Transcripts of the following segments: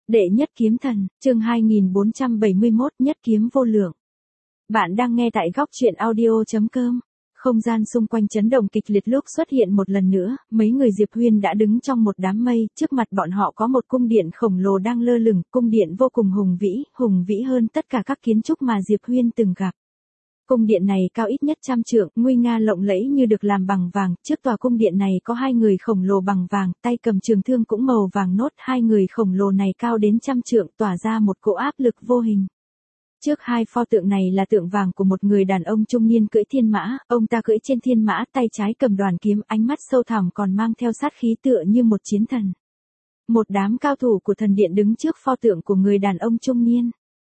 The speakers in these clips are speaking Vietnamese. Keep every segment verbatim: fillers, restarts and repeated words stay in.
Đệ nhất kiếm thần, chương hai nghìn bốn trăm bảy mươi mốt, nhất kiếm vô lượng. Bạn đang nghe tại góc truyện audio chấm com. Không gian xung quanh chấn động kịch liệt lúc xuất hiện một lần nữa, mấy người Diệp Huyên đã đứng trong một đám mây, trước mặt bọn họ có một cung điện khổng lồ đang lơ lửng, cung điện vô cùng hùng vĩ, hùng vĩ hơn tất cả các kiến trúc mà Diệp Huyên từng gặp. Cung điện này cao ít nhất trăm trượng, nguy nga lộng lẫy như được làm bằng vàng, trước tòa cung điện này có hai người khổng lồ bằng vàng, tay cầm trường thương cũng màu vàng nốt, hai người khổng lồ này cao đến trăm trượng, tỏa ra một cỗ áp lực vô hình. Trước hai pho tượng này là tượng vàng của một người đàn ông trung niên cưỡi thiên mã, ông ta cưỡi trên thiên mã, tay trái cầm đoàn kiếm, ánh mắt sâu thẳm còn mang theo sát khí tựa như một chiến thần. Một đám cao thủ của thần điện đứng trước pho tượng của người đàn ông trung niên.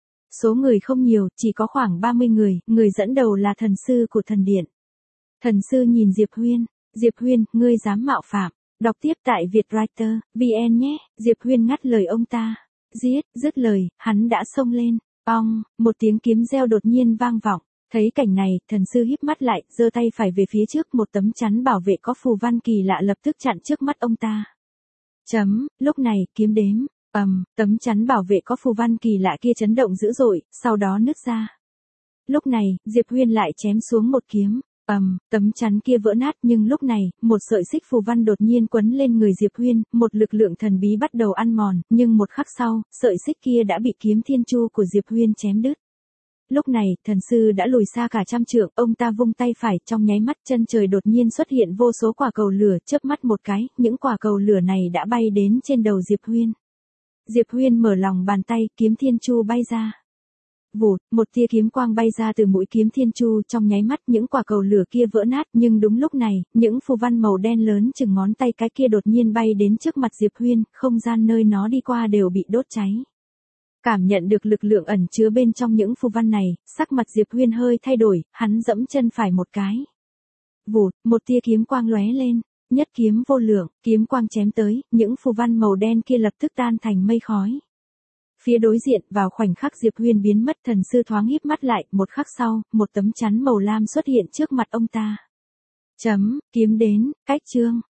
Số người không nhiều, chỉ có khoảng ba mươi người, người dẫn đầu là thần sư của thần điện. Thần sư nhìn Diệp Huyên, Diệp Huyên, ngươi dám mạo phạm, đọc tiếp tại Vietwriter, vn nhé, Diệp Huyên ngắt lời ông ta, giết, dứt lời, hắn đã xông lên, ong, một tiếng kiếm reo đột nhiên vang vọng, thấy cảnh này, thần sư híp mắt lại, giơ tay phải về phía trước, một tấm chắn bảo vệ có phù văn kỳ lạ lập tức chặn trước mắt ông ta. Chấm, lúc này, kiếm đếm. ầm, um, tấm chắn bảo vệ có phù văn kỳ lạ kia chấn động dữ dội, sau đó nứt ra. Lúc này, Diệp Huyên lại chém xuống một kiếm, ầm, um, tấm chắn kia vỡ nát, nhưng lúc này, một sợi xích phù văn đột nhiên quấn lên người Diệp Huyên, một lực lượng thần bí bắt đầu ăn mòn, nhưng một khắc sau, sợi xích kia đã bị kiếm thiên chu của Diệp Huyên chém đứt. Lúc này, thần sư đã lùi xa cả trăm trượng, ông ta vung tay phải, trong nháy mắt chân trời đột nhiên xuất hiện vô số quả cầu lửa, chớp mắt một cái, những quả cầu lửa này đã bay đến trên đầu Diệp Huyên. Diệp Huyên mở lòng bàn tay, kiếm thiên chu bay ra. Vụt, một tia kiếm quang bay ra từ mũi kiếm thiên chu, trong nháy mắt những quả cầu lửa kia vỡ nát, nhưng đúng lúc này, những phù văn màu đen lớn chừng ngón tay cái kia đột nhiên bay đến trước mặt Diệp Huyên, không gian nơi nó đi qua đều bị đốt cháy. Cảm nhận được lực lượng ẩn chứa bên trong những phù văn này, sắc mặt Diệp Huyên hơi thay đổi, hắn giẫm chân phải một cái. Vụt, một tia kiếm quang lóe lên. Nhất kiếm vô lượng, kiếm quang chém tới, những phù văn màu đen kia lập tức tan thành mây khói. Phía đối diện, vào khoảnh khắc Diệp Huyên biến mất, thần sư thoáng híp mắt lại, một khắc sau, một tấm chắn màu lam xuất hiện trước mặt ông ta. Chấm, kiếm đến, cách chương.